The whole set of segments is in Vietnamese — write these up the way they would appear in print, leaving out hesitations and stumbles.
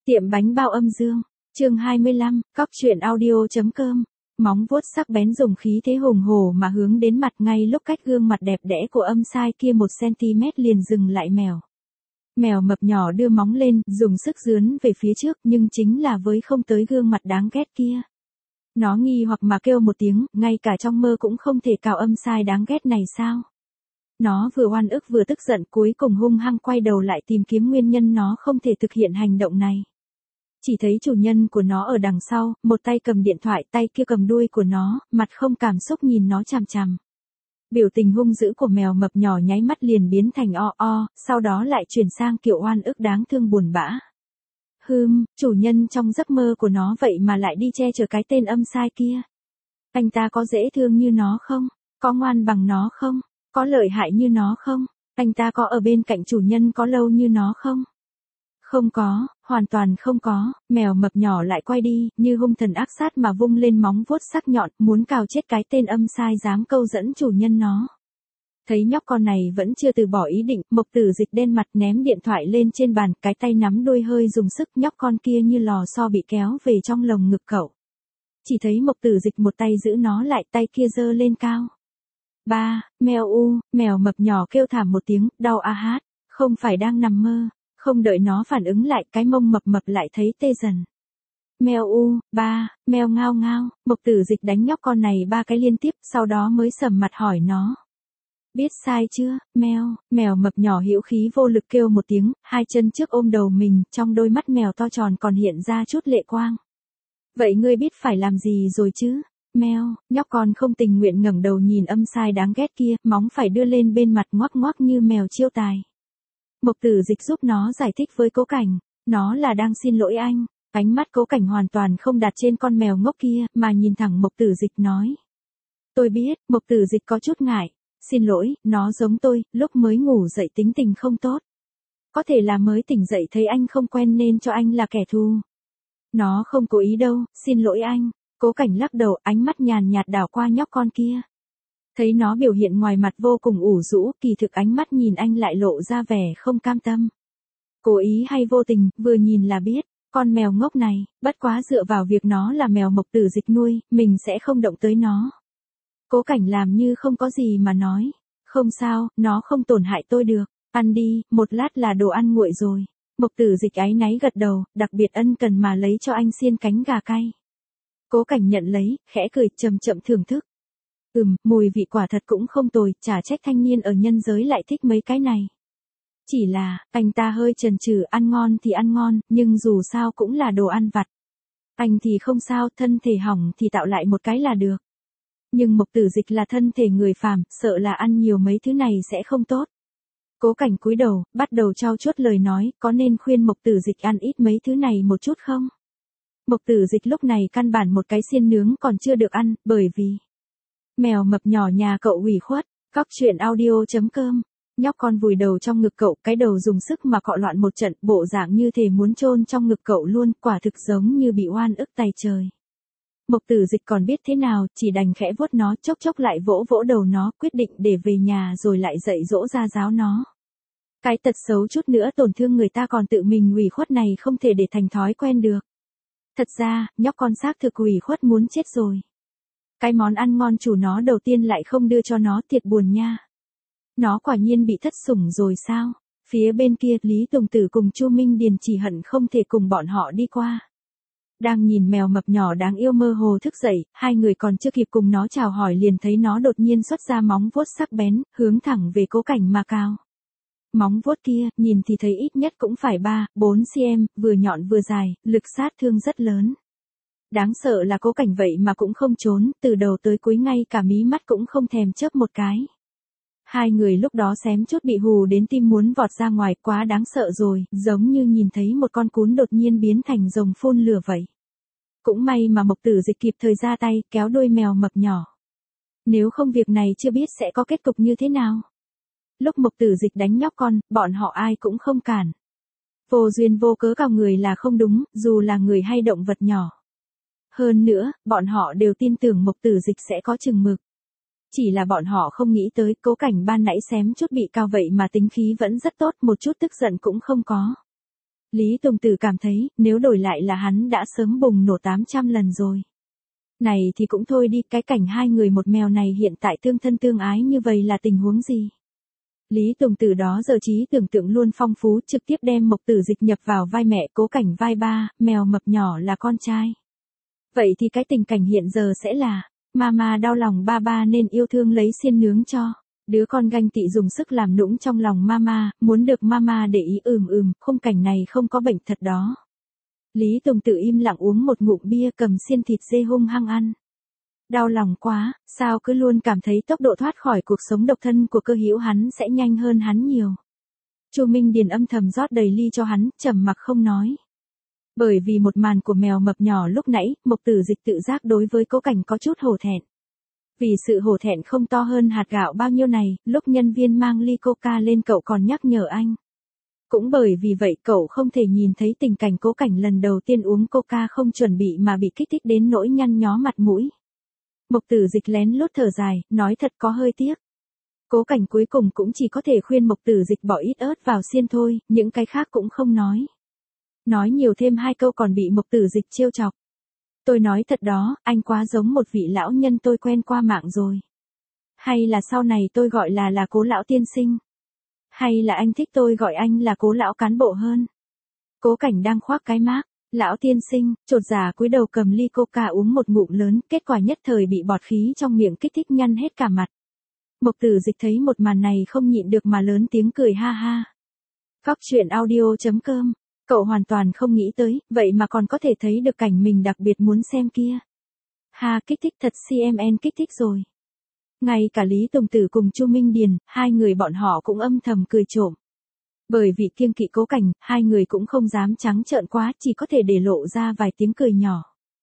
Tiệm bánh bao âm dương, chương 25, cóc truyện audio.com. Móng vuốt sắc bén dùng khí thế hùng hổ mà hướng đến mặt, ngay lúc cách gương mặt đẹp đẽ của âm sai kia 1 cm liền dừng lại mèo. Mèo mập nhỏ đưa móng lên, dùng sức dướn về phía trước, nhưng chính là với không tới gương mặt đáng ghét kia. Nó nghi hoặc mà kêu một tiếng, ngay cả trong mơ cũng không thể cào âm sai đáng ghét này sao. Nó vừa oan ức vừa tức giận, cuối cùng hung hăng quay đầu lại tìm kiếm nguyên nhân nó không thể thực hiện hành động này. Chỉ thấy chủ nhân của nó ở đằng sau, một tay cầm điện thoại, tay kia cầm đuôi của nó, mặt không cảm xúc nhìn nó chằm chằm. Biểu tình hung dữ của mèo mập nhỏ nháy mắt liền biến thành sau đó lại chuyển sang kiểu oan ức đáng thương buồn bã. Chủ nhân trong giấc mơ của nó vậy mà lại đi che chở cái tên âm sai kia. Anh ta có dễ thương như nó không? Có ngoan bằng nó không? Có lợi hại như nó không? Anh ta có ở bên cạnh chủ nhân có lâu như nó không? Không có, hoàn toàn không có. Mèo mập nhỏ lại quay đi, như hung thần ác sát mà vung lên móng vuốt sắc nhọn, muốn cào chết cái tên âm sai dám câu dẫn chủ nhân nó. Thấy nhóc con này vẫn chưa từ bỏ ý định, Mộc Tử Dịch đen mặt ném điện thoại lên trên bàn, cái tay nắm đuôi hơi dùng sức, nhóc con kia như lò xo bị kéo về trong lồng ngực cậu. Chỉ thấy Mộc Tử Dịch một tay giữ nó lại, tay kia giơ lên cao. Mèo mập nhỏ kêu thảm một tiếng, đau a hát, không phải đang nằm mơ. Không đợi nó phản ứng lại, cái mông mập mập lại thấy tê dần. Mèo ngao ngao, Mộc Tử Dịch đánh nhóc con này 3 cái liên tiếp, sau đó mới sầm mặt hỏi nó. Biết sai chưa, mèo mập nhỏ hữu khí vô lực kêu một tiếng, hai chân trước ôm đầu mình, trong đôi mắt mèo to tròn còn hiện ra chút lệ quang. Vậy ngươi biết phải làm gì rồi chứ? Nhóc con không tình nguyện ngẩng đầu nhìn âm sai đáng ghét kia, móng phải đưa lên bên mặt ngoắc ngoắc như mèo chiêu tài. Mộc Tử Dịch giúp nó giải thích với Cố Cảnh, nó là đang xin lỗi anh. Ánh mắt Cố Cảnh hoàn toàn không đặt trên con mèo ngốc kia, mà nhìn thẳng Mộc Tử Dịch nói. Tôi biết, Mộc Tử Dịch có chút ngại. Xin lỗi, nó giống tôi, lúc mới ngủ dậy tính tình không tốt. Có thể là mới tỉnh dậy thấy anh không quen nên cho anh là kẻ thù. Nó không cố ý đâu, xin lỗi anh. Cố Cảnh lắc đầu, ánh mắt nhàn nhạt đảo qua nhóc con kia. Thấy nó biểu hiện ngoài mặt vô cùng ủ rũ, kỳ thực ánh mắt nhìn anh lại lộ ra vẻ không cam tâm. Cố ý hay vô tình, vừa nhìn là biết, con mèo ngốc này, bất quá dựa vào việc nó là mèo Mộc Tử Dịch nuôi, mình sẽ không động tới nó. Cố Cảnh làm như không có gì mà nói, không sao, nó không tổn hại tôi được, ăn đi, một lát là đồ ăn nguội rồi. Mộc Tử Dịch áy náy gật đầu, đặc biệt ân cần mà lấy cho anh xiên cánh gà cay. Cố Cảnh nhận lấy, khẽ cười, chậm chậm thưởng thức. Mùi vị quả thật cũng không tồi, chả trách thanh niên ở nhân giới lại thích mấy cái này. Chỉ là, anh ta hơi chần chừ, ăn ngon thì ăn ngon, nhưng dù sao cũng là đồ ăn vặt. Anh thì không sao, thân thể hỏng thì tạo lại một cái là được. Nhưng Mộc Tử Dịch là thân thể người phàm, sợ là ăn nhiều mấy thứ này sẽ không tốt. Cố Cảnh cúi đầu, bắt đầu trau chuốt lời nói, có nên khuyên Mộc Tử Dịch ăn ít mấy thứ này một chút không? Mộc Tử Dịch lúc này căn bản một cái xiên nướng còn chưa được ăn, bởi vì mèo mập nhỏ nhà cậu ủy khuất. Cóc truyện audio.com. Nhóc con vùi đầu trong ngực cậu, cái đầu dùng sức mà cọ loạn một trận, bộ dạng như thể muốn chôn trong ngực cậu luôn, quả thực giống như bị oan ức tày trời. Mộc Tử Dịch còn biết thế nào, chỉ đành khẽ vuốt nó, chốc chốc lại vỗ vỗ đầu nó, quyết định để về nhà rồi lại dạy dỗ ra giáo nó. Cái tật xấu chút nữa tổn thương người ta còn tự mình ủy khuất này không thể để thành thói quen được. Thật ra, nhóc con xác thực ủy khuất muốn chết rồi. Cái món ăn ngon chủ nó đầu tiên lại không đưa cho nó, thiệt buồn nha. Nó quả nhiên bị thất sủng rồi sao? Phía bên kia, Lý Tùng Tử cùng Chu Minh Điền chỉ hận không thể cùng bọn họ đi qua. Đang nhìn mèo mập nhỏ đáng yêu mơ hồ thức dậy, hai người còn chưa kịp cùng nó chào hỏi liền thấy nó đột nhiên xuất ra móng vuốt sắc bén, hướng thẳng về Cố Cảnh mà cào. Móng vuốt kia, nhìn thì thấy ít nhất cũng phải 3-4 cm, vừa nhọn vừa dài, lực sát thương rất lớn. Đáng sợ là Cố Cảnh vậy mà cũng không trốn, từ đầu tới cuối ngay cả mí mắt cũng không thèm chớp một cái. Hai người lúc đó xém chút bị hù đến tim muốn vọt ra ngoài, quá đáng sợ rồi, giống như nhìn thấy một con cún đột nhiên biến thành rồng phun lửa vậy. Cũng may mà Mộc Tử Dịch kịp thời ra tay, kéo đuôi mèo mập nhỏ. Nếu không việc này chưa biết sẽ có kết cục như thế nào. Lúc Mộc Tử Dịch đánh nhóc con, bọn họ ai cũng không cản. Vô duyên vô cớ cào người là không đúng, dù là người hay động vật nhỏ. Hơn nữa, bọn họ đều tin tưởng Mộc Tử Dịch sẽ có chừng mực. Chỉ là bọn họ không nghĩ tới, Cố Cảnh ban nãy xém chút bị cào vậy mà tính khí vẫn rất tốt, một chút tức giận cũng không có. Lý Tùng Tử cảm thấy, nếu đổi lại là hắn đã sớm bùng nổ 800 lần rồi. Này thì cũng thôi đi, cái cảnh hai người một mèo này hiện tại tương thân tương ái như vậy là tình huống gì? Lý Tùng Tử đó giờ trí tưởng tượng luôn phong phú, trực tiếp đem Mộc Tử Dịch nhập vào vai mẹ, Cố Cảnh vai ba, mèo mập nhỏ là con trai. Vậy thì cái tình cảnh hiện giờ sẽ là, mama đau lòng ba nên yêu thương lấy xiên nướng cho. Đứa con ganh tị dùng sức làm nũng trong lòng mama, muốn được mama để ý khung cảnh này không có bệnh thật đó. Lý Tùng Tử im lặng uống một ngụm bia cầm xiên thịt dê hung hăng ăn. Đau lòng quá, sao cứ luôn cảm thấy tốc độ thoát khỏi cuộc sống độc thân của Cơ Hữu hắn sẽ nhanh hơn hắn nhiều. Chu Minh Điền âm thầm rót đầy ly cho hắn, trầm mặc không nói. Bởi vì một màn của mèo mập nhỏ lúc nãy, Mộc Tử Dịch tự giác đối với Cố Cảnh có chút hổ thẹn. Vì sự hổ thẹn không to hơn hạt gạo bao nhiêu này, lúc nhân viên mang ly coca lên cậu còn nhắc nhở anh. Cũng bởi vì vậy cậu không thể nhìn thấy tình cảnh Cố Cảnh lần đầu tiên uống coca không chuẩn bị mà bị kích thích đến nỗi nhăn nhó mặt mũi. Mộc Tử Dịch lén lút thở dài, nói thật có hơi tiếc. Cố Cảnh cuối cùng cũng chỉ có thể khuyên Mộc Tử Dịch bỏ ít ớt vào xiên thôi, những cái khác cũng không nói. Nói nhiều thêm hai câu còn bị Mộc Tử Dịch trêu chọc. Tôi nói thật đó, anh quá giống một vị lão nhân tôi quen qua mạng rồi. Hay là sau này tôi gọi là Cố lão tiên sinh. Hay là anh thích tôi gọi anh là Cố lão cán bộ hơn. Cố Cảnh đang khoác cái mác, lão tiên sinh, chột dạ cúi đầu cầm ly coca uống một ngụm lớn, kết quả nhất thời bị bọt khí trong miệng kích thích nhăn hết cả mặt. Mộc Tử Dịch thấy một màn này không nhịn được mà lớn tiếng cười ha ha. Cóc truyện audio.com. Cậu hoàn toàn không nghĩ tới, vậy mà còn có thể thấy được cảnh mình đặc biệt muốn xem kia. Ha, kích thích thật, CMN kích thích rồi. Ngay cả Lý Tùng Tử cùng Chu Minh Điền, hai người bọn họ cũng âm thầm cười trộm. Bởi vì kiêng kỵ Cố Cảnh, hai người cũng không dám trắng trợn quá, chỉ có thể để lộ ra vài tiếng cười nhỏ.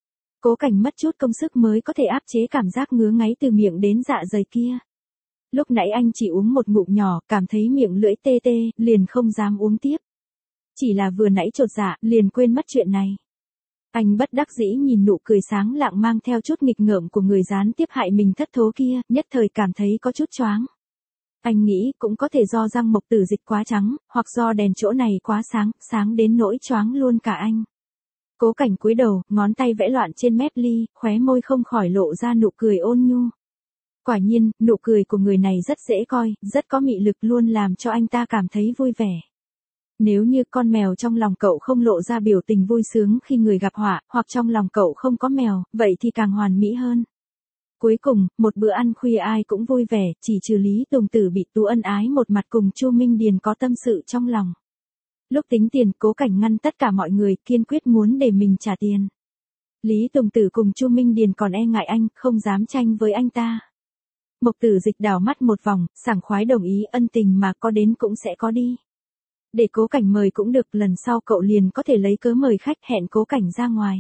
Cố Cảnh mất chút công sức mới có thể áp chế cảm giác ngứa ngáy từ miệng đến dạ dày kia. Lúc nãy anh chỉ uống một ngụm nhỏ, cảm thấy miệng lưỡi tê tê, liền không dám uống tiếp. Chỉ là vừa nãy chột dạ, liền quên mất chuyện này. Anh bất đắc dĩ nhìn nụ cười sáng lạng mang theo chút nghịch ngợm của người gián tiếp hại mình thất thố kia, nhất thời cảm thấy có chút choáng. Anh nghĩ cũng có thể do răng Mộc Tử Dịch quá trắng, hoặc do đèn chỗ này quá sáng, sáng đến nỗi choáng luôn cả anh. Cố Cảnh cúi đầu, ngón tay vẽ loạn trên mép ly, khóe môi không khỏi lộ ra nụ cười ôn nhu. Quả nhiên, nụ cười của người này rất dễ coi, rất có mị lực luôn làm cho anh ta cảm thấy vui vẻ. Nếu như con mèo trong lòng cậu không lộ ra biểu tình vui sướng khi người gặp họa, hoặc trong lòng cậu không có mèo, vậy thì càng hoàn mỹ hơn. Cuối cùng, một bữa ăn khuya ai cũng vui vẻ, chỉ trừ Lý Tùng Tử bị Tú ân ái một mặt cùng Chu Minh Điền có tâm sự trong lòng. Lúc tính tiền, Cố Cảnh ngăn tất cả mọi người, kiên quyết muốn để mình trả tiền. Lý Tùng Tử cùng Chu Minh Điền còn e ngại anh, không dám tranh với anh ta. Mộc Tử Dịch đảo mắt một vòng, sảng khoái đồng ý, ân tình mà có đến cũng sẽ có đi. Để Cố Cảnh mời cũng được, lần sau cậu liền có thể lấy cớ mời khách, hẹn Cố Cảnh ra ngoài.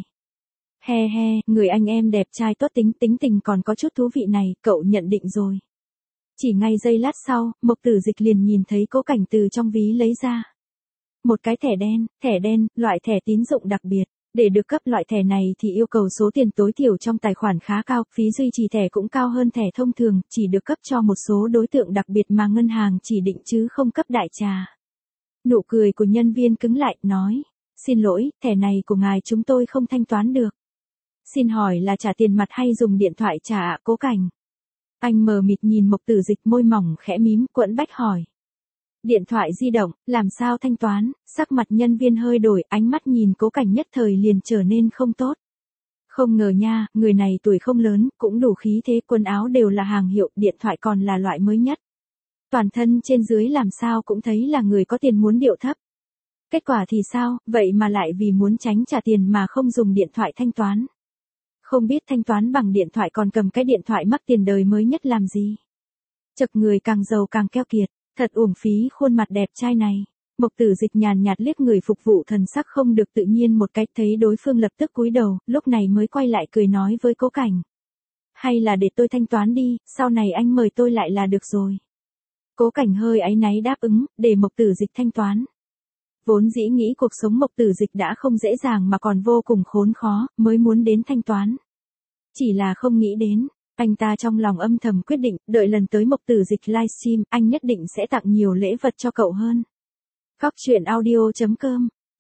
He he, người anh em đẹp trai tốt tính tình còn có chút thú vị này, cậu nhận định rồi. Chỉ ngay giây lát sau, Mộc Tử Dịch liền nhìn thấy Cố Cảnh từ trong ví lấy ra một cái thẻ đen, loại thẻ tín dụng đặc biệt. Để được cấp loại thẻ này thì yêu cầu số tiền tối thiểu trong tài khoản khá cao, phí duy trì thẻ cũng cao hơn thẻ thông thường, chỉ được cấp cho một số đối tượng đặc biệt mà ngân hàng chỉ định chứ không cấp đại trà. Nụ cười của nhân viên cứng lại, nói, xin lỗi, thẻ này của ngài chúng tôi không thanh toán được. Xin hỏi là trả tiền mặt hay dùng điện thoại trả ạ? Cố Cảnh. Anh mờ mịt nhìn Mộc Tử Dịch, môi mỏng khẽ mím, quẫn bách hỏi. Điện thoại di động, làm sao thanh toán? Sắc mặt nhân viên hơi đổi, ánh mắt nhìn Cố Cảnh nhất thời liền trở nên không tốt. Không ngờ nha, người này tuổi không lớn, cũng đủ khí thế, quần áo đều là hàng hiệu, điện thoại còn là loại mới nhất. Toàn thân trên dưới làm sao cũng thấy là người có tiền muốn điệu thấp. Kết quả thì sao, vậy mà lại vì muốn tránh trả tiền mà không dùng điện thoại thanh toán. Không biết thanh toán bằng điện thoại còn cầm cái điện thoại mắc tiền đời mới nhất làm gì. Chật, người càng giàu càng keo kiệt, thật uổng phí khuôn mặt đẹp trai này. Mộc Tử Dịch nhàn nhạt liếc người phục vụ, thần sắc không được tự nhiên một cách, thấy đối phương lập tức cúi đầu, lúc này mới quay lại cười nói với Cố Cảnh. Hay là để tôi thanh toán đi, sau này anh mời tôi lại là được rồi. Cố Cảnh hơi áy náy đáp ứng, để Mộc Tử Dịch thanh toán. Vốn dĩ nghĩ cuộc sống Mộc Tử Dịch đã không dễ dàng mà còn vô cùng khốn khó, mới muốn đến thanh toán. Chỉ là không nghĩ đến, anh ta trong lòng âm thầm quyết định, đợi lần tới Mộc Tử Dịch livestream, anh nhất định sẽ tặng nhiều lễ vật cho cậu hơn. Cóc truyện audio.com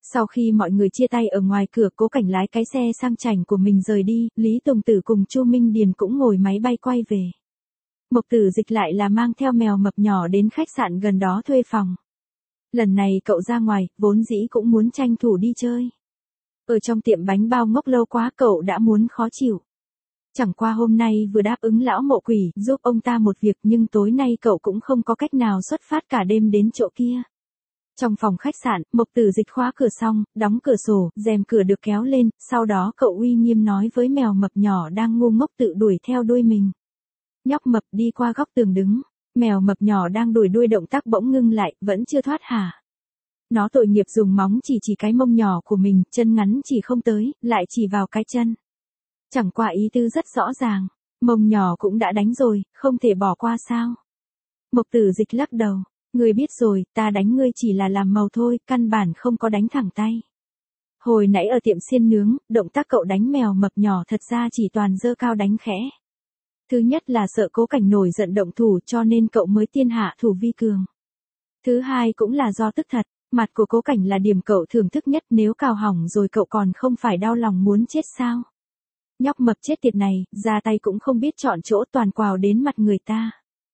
Sau khi mọi người chia tay ở ngoài cửa, Cố Cảnh lái cái xe sang chảnh của mình rời đi, Lý Tùng Tử cùng Chu Minh Điền cũng ngồi máy bay quay về. Mộc Tử Dịch lại là mang theo mèo mập nhỏ đến khách sạn gần đó thuê phòng. Lần này cậu ra ngoài, vốn dĩ cũng muốn tranh thủ đi chơi. Ở trong tiệm bánh bao ngốc lâu quá cậu đã muốn khó chịu. Chẳng qua hôm nay vừa đáp ứng lão mộ quỷ giúp ông ta một việc, nhưng tối nay cậu cũng không có cách nào xuất phát cả đêm đến chỗ kia. Trong phòng khách sạn, Mộc Tử Dịch khóa cửa xong, đóng cửa sổ, rèm cửa được kéo lên, sau đó cậu uy nghiêm nói với mèo mập nhỏ đang ngu ngốc tự đuổi theo đuôi mình. Nhóc mập đi qua góc tường đứng, mèo mập nhỏ đang đuổi đuôi động tác bỗng ngưng lại, vẫn chưa thoát hả. Nó tội nghiệp dùng móng chỉ cái mông nhỏ của mình, chân ngắn chỉ không tới, lại chỉ vào cái chân. Chẳng qua ý tư rất rõ ràng, mông nhỏ cũng đã đánh rồi, không thể bỏ qua sao. Mộc Tử Dịch lắc đầu, ngươi biết rồi, ta đánh ngươi chỉ là làm màu thôi, căn bản không có đánh thẳng tay. Hồi nãy ở tiệm xiên nướng, động tác cậu đánh mèo mập nhỏ thật ra chỉ toàn giơ cao đánh khẽ. Thứ nhất là sợ Cố Cảnh nổi giận động thủ cho nên cậu mới tiên hạ thủ vi cường. Thứ hai cũng là do tức thật, mặt của Cố Cảnh là điểm cậu thưởng thức nhất, nếu cào hỏng rồi cậu còn không phải đau lòng muốn chết sao. Nhóc mập chết tiệt này, ra tay cũng không biết chọn chỗ, toàn quào đến mặt người ta.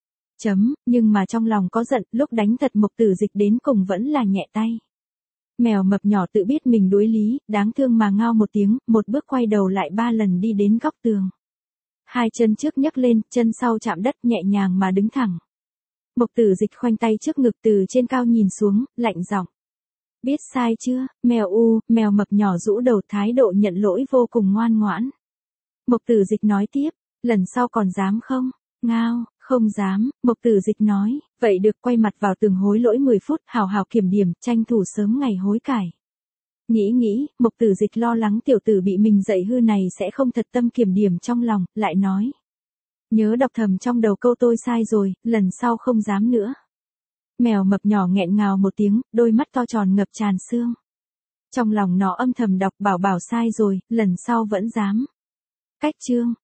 Nhưng mà trong lòng có giận, lúc đánh thật Mộc Tử Dịch đến cùng vẫn là nhẹ tay. Mèo mập nhỏ tự biết mình đối lý, đáng thương mà ngao một tiếng, một bước quay đầu lại 3 lần đi đến góc tường. Hai chân trước nhấc lên, chân sau chạm đất nhẹ nhàng mà đứng thẳng. Mộc Tử Dịch khoanh tay trước ngực từ trên cao nhìn xuống, lạnh giọng. Biết sai chưa, mèo mập nhỏ rũ đầu, thái độ nhận lỗi vô cùng ngoan ngoãn. Mộc Tử Dịch nói tiếp, lần sau còn dám không? Ngao, không dám, Mộc Tử Dịch nói, vậy được, quay mặt vào tường hối lỗi 10 phút, hào hào kiểm điểm, tranh thủ sớm ngày hối cải. Nghĩ, Mộc Tử Dịch lo lắng tiểu tử bị mình dạy hư này sẽ không thật tâm kiểm điểm trong lòng, lại nói. Nhớ đọc thầm trong đầu câu tôi sai rồi, lần sau không dám nữa. Mèo mập nhỏ nghẹn ngào một tiếng, đôi mắt to tròn ngập tràn sương. Trong lòng nó âm thầm đọc bảo sai rồi, lần sau vẫn dám. Cách chương